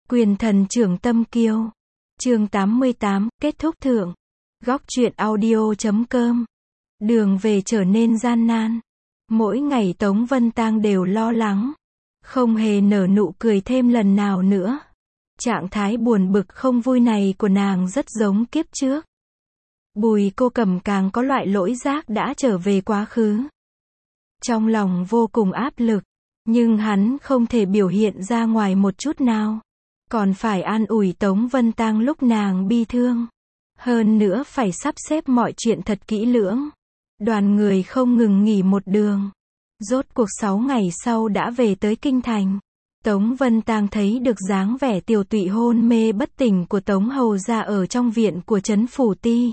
Quyền thần trưởng tâm kiêu. Chương 88, kết thúc thượng. Góc truyện audio.com. Đường về trở nên gian nan. Mỗi ngày Tống Vân Tang đều lo lắng. Không hề nở nụ cười thêm lần nào nữa. Trạng thái buồn bực không vui này của nàng rất giống kiếp trước. Bùi Cô Cầm càng có loại lỗi giác đã trở về quá khứ. Trong lòng vô cùng áp lực, nhưng hắn không thể biểu hiện ra ngoài một chút nào. Còn phải an ủi Tống Vân Tang lúc nàng bi thương. Hơn nữa phải sắp xếp mọi chuyện thật kỹ lưỡng. Đoàn người không ngừng nghỉ một đường. Rốt cuộc 6 ngày sau đã về tới Kinh Thành. Tống Vân Tang thấy được dáng vẻ tiều tụy hôn mê bất tỉnh của Tống Hầu gia ở trong viện của Trấn Phủ Ti.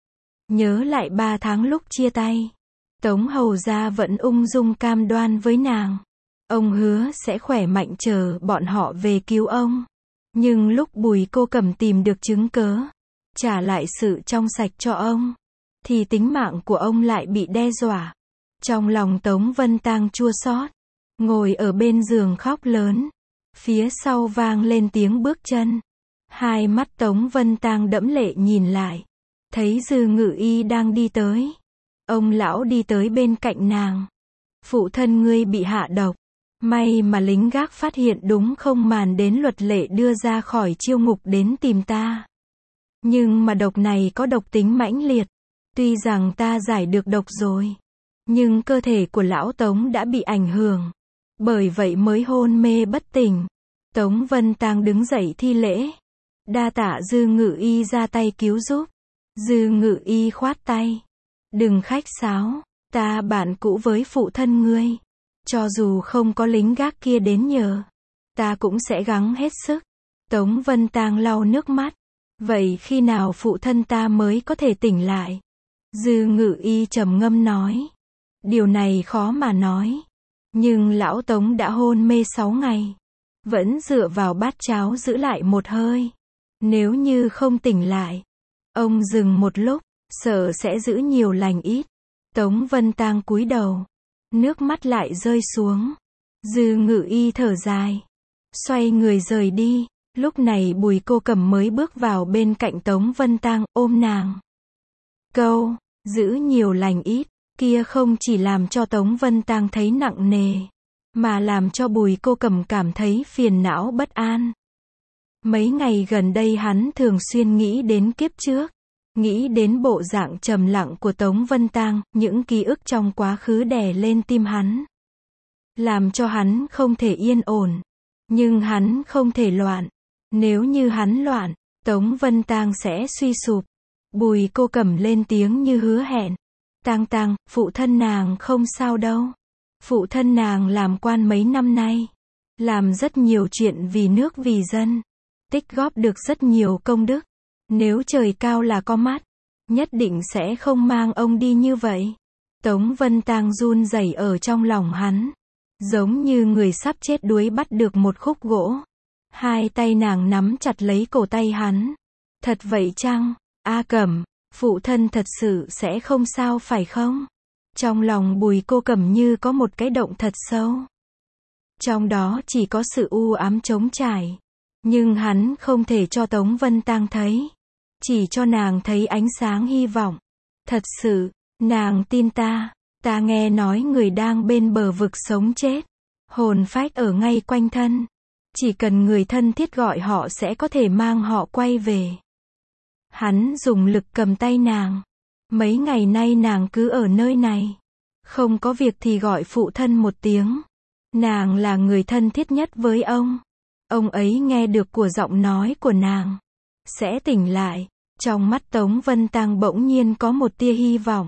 Nhớ lại 3 tháng lúc chia tay. Tống Hầu gia vẫn ung dung cam đoan với nàng. Ông hứa sẽ khỏe mạnh chờ bọn họ về cứu ông. Nhưng lúc Bùi Cô Cầm tìm được chứng cớ, trả lại sự trong sạch cho ông, thì tính mạng của ông lại bị đe dọa. Trong lòng Tống Vân Tang chua xót, ngồi ở bên giường khóc lớn. Phía sau vang lên tiếng bước chân. Hai mắt Tống Vân Tang đẫm lệ nhìn lại, thấy Dư Ngự Y đang đi tới. Ông lão đi tới bên cạnh nàng. Phụ thân ngươi bị hạ độc. May mà lính gác phát hiện đúng không màn đến luật lệ đưa ra khỏi chiêu ngục đến tìm ta. Nhưng mà độc này có độc tính mãnh liệt. Tuy rằng ta giải được độc rồi, nhưng cơ thể của lão Tống đã bị ảnh hưởng. Bởi vậy mới hôn mê bất tỉnh. Tống Vân Tang đứng dậy thi lễ. Đa tạ Dư Ngự Y ra tay cứu giúp. Dư Ngự Y khoát tay. Đừng khách sáo, ta bạn cũ với phụ thân ngươi. Cho dù không có lính gác kia đến nhờ, ta cũng sẽ gắng hết sức. Tống Vân Tang lau nước mắt. Vậy khi nào phụ thân ta mới có thể tỉnh lại? Dư Ngự Y trầm ngâm nói. Điều này khó mà nói. Nhưng lão Tống đã hôn mê 6 ngày. Vẫn dựa vào bát cháo giữ lại một hơi. Nếu như không tỉnh lại. Ông dừng một lúc, sợ sẽ giữ nhiều lành ít. Tống Vân Tang cúi đầu. Nước mắt lại rơi xuống. Dư Ngự Y thở dài. Xoay người rời đi. Lúc này Bùi Cô Cầm mới bước vào bên cạnh Tống Vân Tang, ôm nàng. Câu, giữ nhiều lành ít, kia không chỉ làm cho Tống Vân Tang thấy nặng nề, mà làm cho Bùi Cô Cầm cảm thấy phiền não bất an. Mấy ngày gần đây hắn thường xuyên nghĩ đến kiếp trước. Nghĩ đến bộ dạng trầm lặng của Tống Vân Tang, những ký ức trong quá khứ đè lên tim hắn. Làm cho hắn không thể yên ổn. Nhưng hắn không thể loạn. Nếu như hắn loạn, Tống Vân Tang sẽ suy sụp. Bùi Cô Cầm lên tiếng như hứa hẹn. Tang Tang, phụ thân nàng không sao đâu. Phụ thân nàng làm quan mấy năm nay. Làm rất nhiều chuyện vì nước vì dân. Tích góp được rất nhiều công đức. Nếu trời cao là có mắt, nhất định sẽ không mang ông đi như vậy. Tống Vân Tang run rẩy ở trong lòng hắn. Giống như người sắp chết đuối bắt được một khúc gỗ. Hai tay nàng nắm chặt lấy cổ tay hắn. Thật vậy chăng? A Cẩm, phụ thân thật sự sẽ không sao phải không? Trong lòng Bùi Cô Cầm như có một cái động thật sâu. Trong đó chỉ có sự u ám trống trải. Nhưng hắn không thể cho Tống Vân Tang thấy. Chỉ cho nàng thấy ánh sáng hy vọng. Thật sự, nàng tin ta. Ta nghe nói người đang bên bờ vực sống chết. Hồn phách ở ngay quanh thân. Chỉ cần người thân thiết gọi họ sẽ có thể mang họ quay về. Hắn dùng lực cầm tay nàng. Mấy ngày nay nàng cứ ở nơi này. Không có việc thì gọi phụ thân một tiếng. Nàng là người thân thiết nhất với ông. Ông ấy nghe được của giọng nói của nàng. Sẽ tỉnh lại. Trong mắt Tống Vân Tang bỗng nhiên có một tia hy vọng.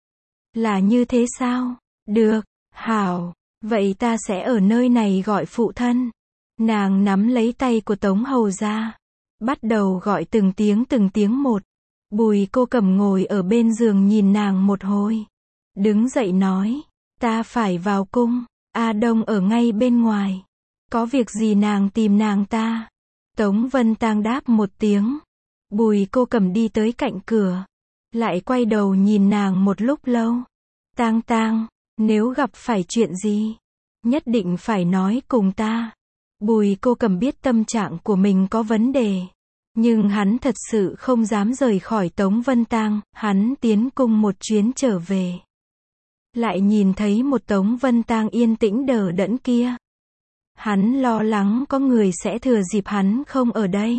Là như thế sao? Được, hảo. Vậy ta sẽ ở nơi này gọi phụ thân. Nàng nắm lấy tay của Tống Hầu gia. Bắt đầu gọi từng tiếng một. Bùi Cô Cầm ngồi ở bên giường nhìn nàng một hồi. Đứng dậy nói. Ta phải vào cung. A Đông ở ngay bên ngoài. Có việc gì nàng tìm nàng ta? Tống Vân Tang đáp một tiếng. Bùi Cô Cầm đi tới cạnh cửa. Lại quay đầu nhìn nàng một lúc lâu. Tang Tang, nếu gặp phải chuyện gì, nhất định phải nói cùng ta. Bùi Cô Cầm biết tâm trạng của mình có vấn đề. Nhưng hắn thật sự không dám rời khỏi Tống Vân Tang, hắn tiến cung một chuyến trở về. Lại nhìn thấy một Tống Vân Tang yên tĩnh đờ đẫn kia. Hắn lo lắng có người sẽ thừa dịp hắn không ở đây.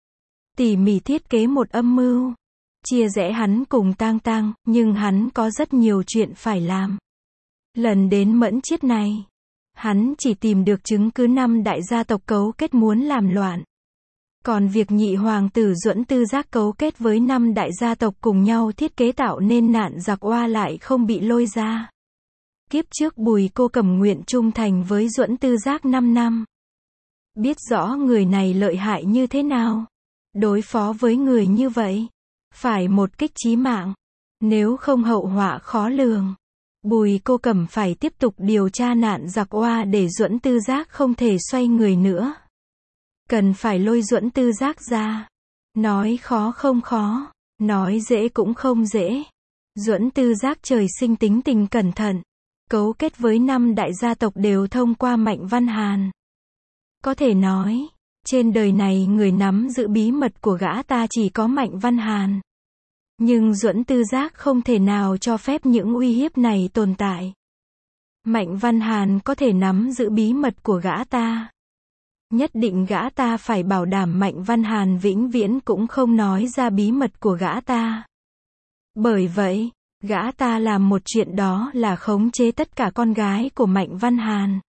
Tỉ mỉ thiết kế một âm mưu. Chia rẽ hắn cùng Tang Tang, nhưng hắn có rất nhiều chuyện phải làm. Lần đến Mẫn Chiết này, hắn chỉ tìm được chứng cứ 5 đại gia tộc cấu kết muốn làm loạn. Còn việc nhị hoàng tử Duẫn Tư Giác cấu kết với 5 đại gia tộc cùng nhau thiết kế tạo nên nạn giặc oa lại không bị lôi ra. Kiếp trước Bùi Cô Cầm nguyện trung thành với Duẫn Tư Giác 5 năm. Biết rõ người này lợi hại như thế nào. Đối phó với người như vậy, phải một kích chí mạng. Nếu không hậu họa khó lường. Bùi Cô Cầm phải tiếp tục điều tra nạn giặc oa để Duẫn Tư Giác không thể xoay người nữa. Cần phải lôi Duẫn Tư Giác ra. Nói khó không khó, nói dễ cũng không dễ. Duẫn Tư Giác trời sinh tính tình cẩn thận. Cấu kết với 5 đại gia tộc đều thông qua Mạnh Văn Hàn. Có thể nói, trên đời này người nắm giữ bí mật của gã ta chỉ có Mạnh Văn Hàn. Nhưng Duẫn Tư Giác không thể nào cho phép những uy hiếp này tồn tại. Mạnh Văn Hàn có thể nắm giữ bí mật của gã ta. Nhất định gã ta phải bảo đảm Mạnh Văn Hàn vĩnh viễn cũng không nói ra bí mật của gã ta. Bởi vậy, gã ta làm một chuyện đó là khống chế tất cả con gái của Mạnh Văn Hàn.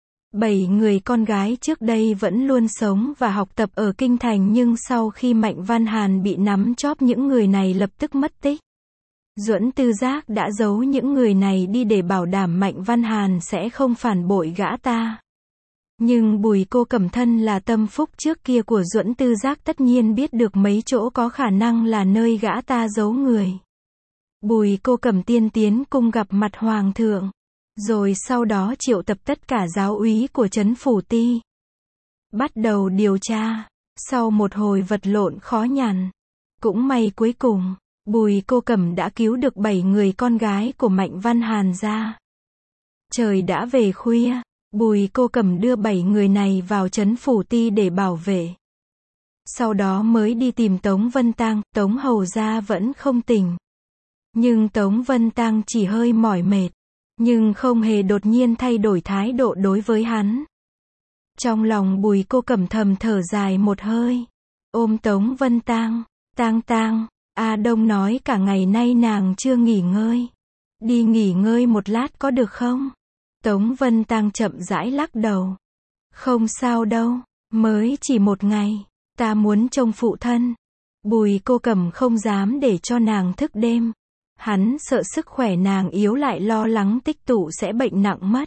7 người con gái trước đây vẫn luôn sống và học tập ở Kinh Thành, nhưng sau khi Mạnh Văn Hàn bị nắm chóp những người này lập tức mất tích. Duẫn Tư Giác đã giấu những người này đi để bảo đảm Mạnh Văn Hàn sẽ không phản bội gã ta. Nhưng Bùi Cô Cầm thân là tâm phúc trước kia của Duẫn Tư Giác tất nhiên biết được mấy chỗ có khả năng là nơi gã ta giấu người. Bùi Cô Cầm tiên tiến cung gặp mặt hoàng thượng. Rồi sau đó triệu tập tất cả giáo úy của trấn Phủ Ti. Bắt đầu điều tra. Sau một hồi vật lộn khó nhằn. Cũng may cuối cùng, Bùi Cô Cầm đã cứu được 7 người con gái của Mạnh Văn Hàn ra. Trời đã về khuya. Bùi Cô Cầm đưa 7 người này vào trấn Phủ Ti để bảo vệ. Sau đó mới đi tìm Tống Vân Tang. Tống hầu gia vẫn không tỉnh. Nhưng Tống Vân Tang chỉ hơi mỏi mệt. Nhưng không hề đột nhiên thay đổi thái độ đối với hắn. Trong lòng Bùi Cô Cầm thầm thở dài một hơi. Ôm Tống Vân Tang. Tang Tang, A Đông nói cả ngày nay nàng chưa nghỉ ngơi. Đi nghỉ ngơi một lát có được không? Tống Vân Tang chậm rãi lắc đầu. Không sao đâu, mới chỉ một ngày. Ta muốn trông phụ thân. Bùi Cô Cầm không dám để cho nàng thức đêm. Hắn sợ sức khỏe nàng yếu lại lo lắng tích tụ sẽ bệnh nặng mất.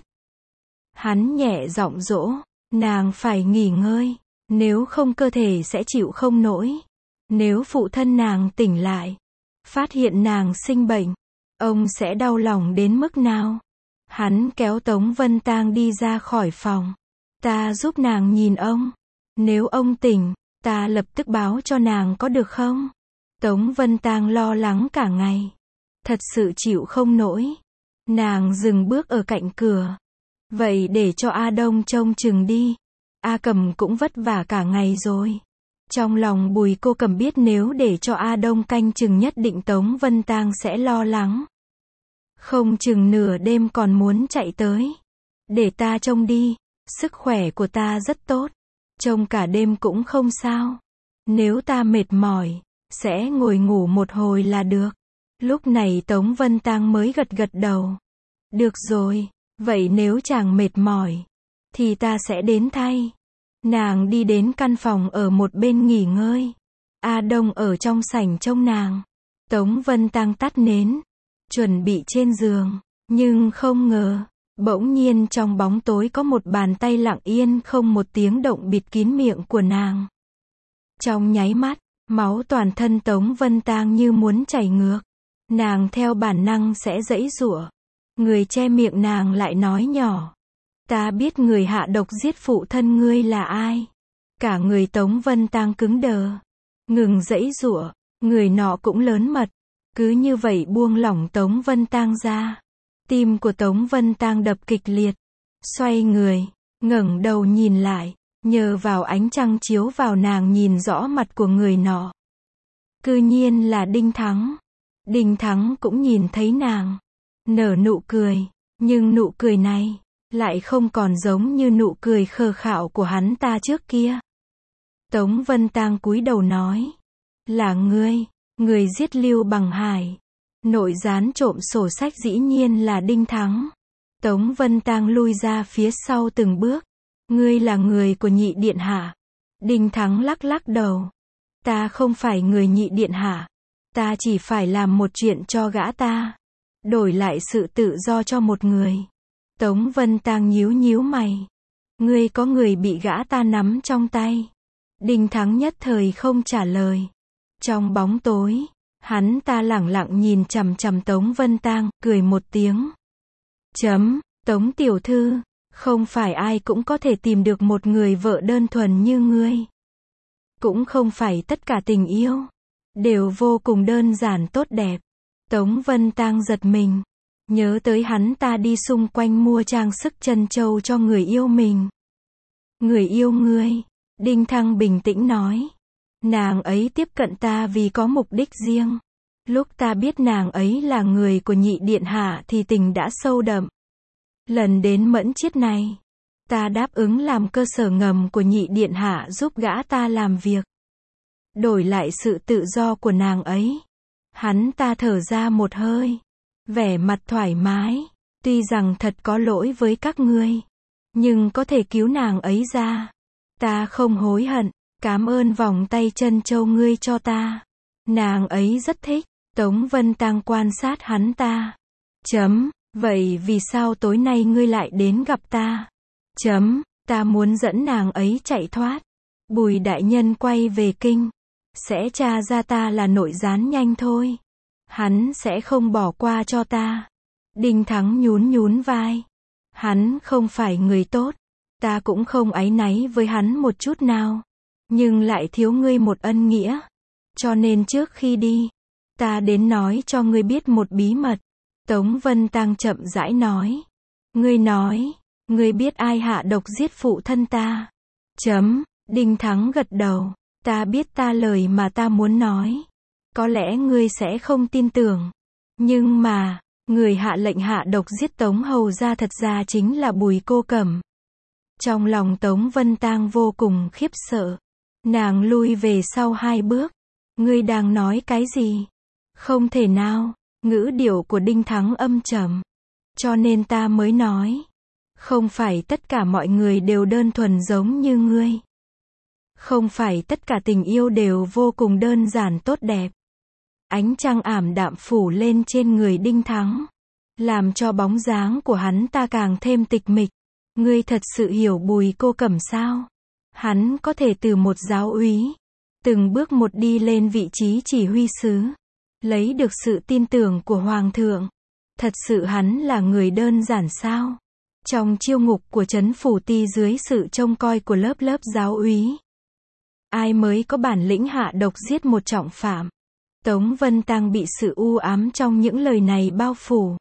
Hắn nhẹ giọng dỗ, nàng phải nghỉ ngơi, nếu không cơ thể sẽ chịu không nổi. Nếu phụ thân nàng tỉnh lại, phát hiện nàng sinh bệnh, ông sẽ đau lòng đến mức nào? Hắn kéo Tống Vân Tang đi ra khỏi phòng. Ta giúp nàng nhìn ông. Nếu ông tỉnh, ta lập tức báo cho nàng có được không? Tống Vân Tang lo lắng cả ngày. Thật sự chịu không nổi. Nàng dừng bước ở cạnh cửa. Vậy để cho A Đông trông chừng đi. A Cầm cũng vất vả cả ngày rồi. Trong lòng Bùi Cô Cầm biết nếu để cho A Đông canh chừng nhất định Tống Vân Tang sẽ lo lắng. Không chừng nửa đêm còn muốn chạy tới. Để ta trông đi. Sức khỏe của ta rất tốt. Trông cả đêm cũng không sao. Nếu ta mệt mỏi, sẽ ngồi ngủ một hồi là được. Lúc này Tống Vân Tang mới gật gật đầu. Được rồi, vậy nếu chàng mệt mỏi, thì ta sẽ đến thay. Nàng đi đến căn phòng ở một bên nghỉ ngơi. A Đông ở trong sảnh trông nàng. Tống Vân Tang tắt nến, chuẩn bị trên giường. Nhưng không ngờ, bỗng nhiên trong bóng tối có một bàn tay lặng yên không một tiếng động bịt kín miệng của nàng. Trong nháy mắt, máu toàn thân Tống Vân Tang như muốn chảy ngược. Nàng theo bản năng sẽ giãy giụa. Người che miệng nàng lại nói nhỏ. Ta biết người hạ độc giết phụ thân ngươi là ai. Cả người Tống Vân Tang cứng đờ. Ngừng giãy giụa. Người nọ cũng lớn mật. Cứ như vậy buông lỏng Tống Vân Tang ra. Tim của Tống Vân Tang đập kịch liệt. Xoay người, ngẩng đầu nhìn lại. Nhờ vào ánh trăng chiếu vào nàng nhìn rõ mặt của người nọ. Cư nhiên là Đinh Thắng. Đinh Thắng cũng nhìn thấy nàng. Nở nụ cười. Nhưng nụ cười này lại không còn giống như nụ cười khờ khạo của hắn ta trước kia. Tống Vân Tang cúi đầu nói. Là ngươi, người giết Lưu Bằng Hải. Nội gián trộm sổ sách dĩ nhiên là Đinh Thắng. Tống Vân Tang lui ra phía sau từng bước. Ngươi là người của nhị điện hạ. Đinh Thắng lắc lắc đầu. Ta không phải người nhị điện hạ. Ta chỉ phải làm một chuyện cho gã ta. Đổi lại sự tự do cho một người. Tống Vân Tang nhíu nhíu mày. Ngươi có người bị gã ta nắm trong tay. Đinh Thắng nhất thời không trả lời. Trong bóng tối, hắn ta lẳng lặng nhìn chằm chằm Tống Vân Tang, cười một tiếng. Tống tiểu thư, không phải ai cũng có thể tìm được một người vợ đơn thuần như ngươi. Cũng không phải tất cả tình yêu đều vô cùng đơn giản tốt đẹp. Tống Vân Tang giật mình, nhớ tới hắn ta đi xung quanh mua trang sức trân châu cho người yêu mình. Người yêu ngươi, Đinh Thăng bình tĩnh nói. Nàng ấy tiếp cận ta vì có mục đích riêng. Lúc ta biết nàng ấy là người của nhị điện hạ thì tình đã sâu đậm. Lần đến Mẫn Chiết này, ta đáp ứng làm cơ sở ngầm của nhị điện hạ giúp gã ta làm việc. Đổi lại sự tự do của nàng ấy. Hắn ta thở ra một hơi. Vẻ mặt thoải mái. Tuy rằng thật có lỗi với các ngươi. Nhưng có thể cứu nàng ấy ra. Ta không hối hận. Cảm ơn vòng tay trân châu ngươi cho ta. Nàng ấy rất thích. Tống Vân Tang quan sát hắn ta. Vậy vì sao tối nay ngươi lại đến gặp ta? Ta muốn dẫn nàng ấy chạy thoát. Bùi đại nhân quay về kinh. Sẽ tra ra ta là nội gián nhanh thôi. Hắn sẽ không bỏ qua cho ta. Đinh Thắng nhún nhún vai. Hắn không phải người tốt. Ta cũng không áy náy với hắn một chút nào. Nhưng lại thiếu ngươi một ân nghĩa. Cho nên trước khi đi, ta đến nói cho ngươi biết một bí mật. Tống Vân Tang chậm rãi nói. Ngươi biết ai hạ độc giết phụ thân ta? Đinh Thắng gật đầu. Ta biết ta lời mà ta muốn nói. Có lẽ ngươi sẽ không tin tưởng. Nhưng mà, người hạ lệnh hạ độc giết Tống hầu gia thật ra chính là Bùi Cô Cẩm. Trong lòng Tống Vân Tang vô cùng khiếp sợ. Nàng lui về sau 2 bước. Ngươi đang nói cái gì? Không thể nào. Ngữ điệu của Đinh Thắng âm trầm. Cho nên ta mới nói. Không phải tất cả mọi người đều đơn thuần giống như ngươi. Không phải tất cả tình yêu đều vô cùng đơn giản tốt đẹp. Ánh trăng ảm đạm phủ lên trên người Đinh Thắng. Làm cho bóng dáng của hắn ta càng thêm tịch mịch. Ngươi thật sự hiểu Bùi Cô Cẩm sao? Hắn có thể từ một giáo úy. Từng bước một đi lên vị trí chỉ huy sứ. Lấy được sự tin tưởng của Hoàng thượng. Thật sự hắn là người đơn giản sao? Trong chiêu ngục của trấn Phủ Ti dưới sự trông coi của lớp giáo úy. Ai mới có bản lĩnh hạ độc giết một trọng phạm? Tống Vân Tang bị sự u ám trong những lời này bao phủ.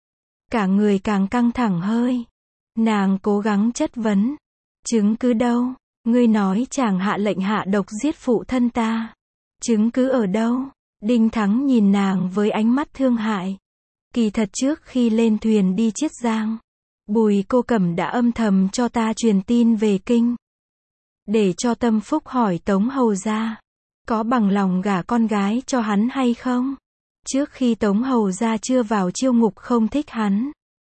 Cả người càng căng thẳng hơi. Nàng cố gắng chất vấn. Chứng cứ đâu? Ngươi nói chàng hạ lệnh hạ độc giết phụ thân ta. Chứng cứ ở đâu? Đinh Thắng nhìn nàng với ánh mắt thương hại. Kỳ thật trước khi lên thuyền đi Chiết Giang, Bùi Cô Cẩm đã âm thầm cho ta truyền tin về kinh. Để cho Tâm Phúc hỏi Tống hầu gia. Có bằng lòng gả con gái cho hắn hay không? Trước khi Tống hầu gia chưa vào chiêu ngục không thích hắn.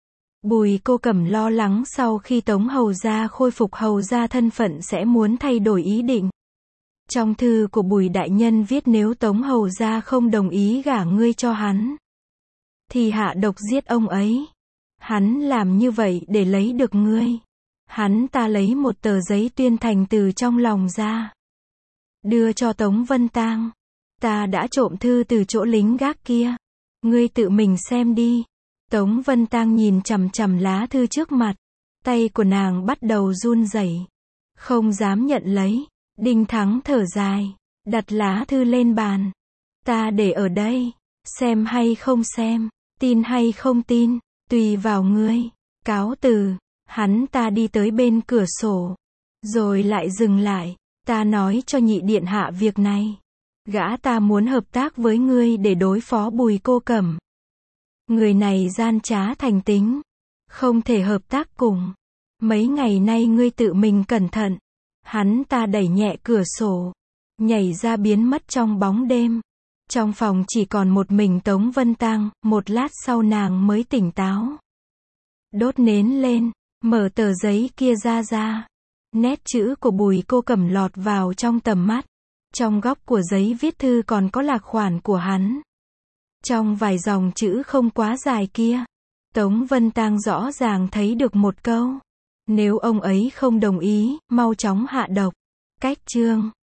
Bùi Cô Cẩm lo lắng sau khi Tống hầu gia khôi phục hầu gia thân phận sẽ muốn thay đổi ý định. Trong thư của Bùi đại nhân viết nếu Tống hầu gia không đồng ý gả ngươi cho hắn, thì hạ độc giết ông ấy. Hắn làm như vậy để lấy được ngươi. Hắn ta lấy một tờ giấy tuyên thành từ trong lòng ra. Đưa cho Tống Vân Tang. Ta đã trộm thư từ chỗ lính gác kia. Ngươi tự mình xem đi. Tống Vân Tang nhìn chằm chằm lá thư trước mặt. Tay của nàng bắt đầu run rẩy. Không dám nhận lấy. Đinh Thắng thở dài. Đặt lá thư lên bàn. Ta để ở đây. Xem hay không xem. Tin hay không tin. Tùy vào ngươi. Cáo từ. Hắn ta đi tới bên cửa sổ. Rồi lại dừng lại. Ta nói cho nhị điện hạ việc này. Gã ta muốn hợp tác với ngươi để đối phó Bùi Cô Cẩm. Người này gian trá thành tính. Không thể hợp tác cùng. Mấy ngày nay ngươi tự mình cẩn thận. Hắn ta đẩy nhẹ cửa sổ. Nhảy ra biến mất trong bóng đêm. Trong phòng chỉ còn một mình Tống Vân Tang, một lát sau nàng mới tỉnh táo. Đốt nến lên, mở tờ giấy kia ra. Nét chữ của Bùi Cô Cẩm lọt vào trong tầm mắt. Trong góc của giấy viết thư còn có lạc khoản của hắn. Trong vài dòng chữ không quá dài kia, Tống Vân Tang rõ ràng thấy được một câu. Nếu ông ấy không đồng ý, mau chóng hạ độc. Cách chương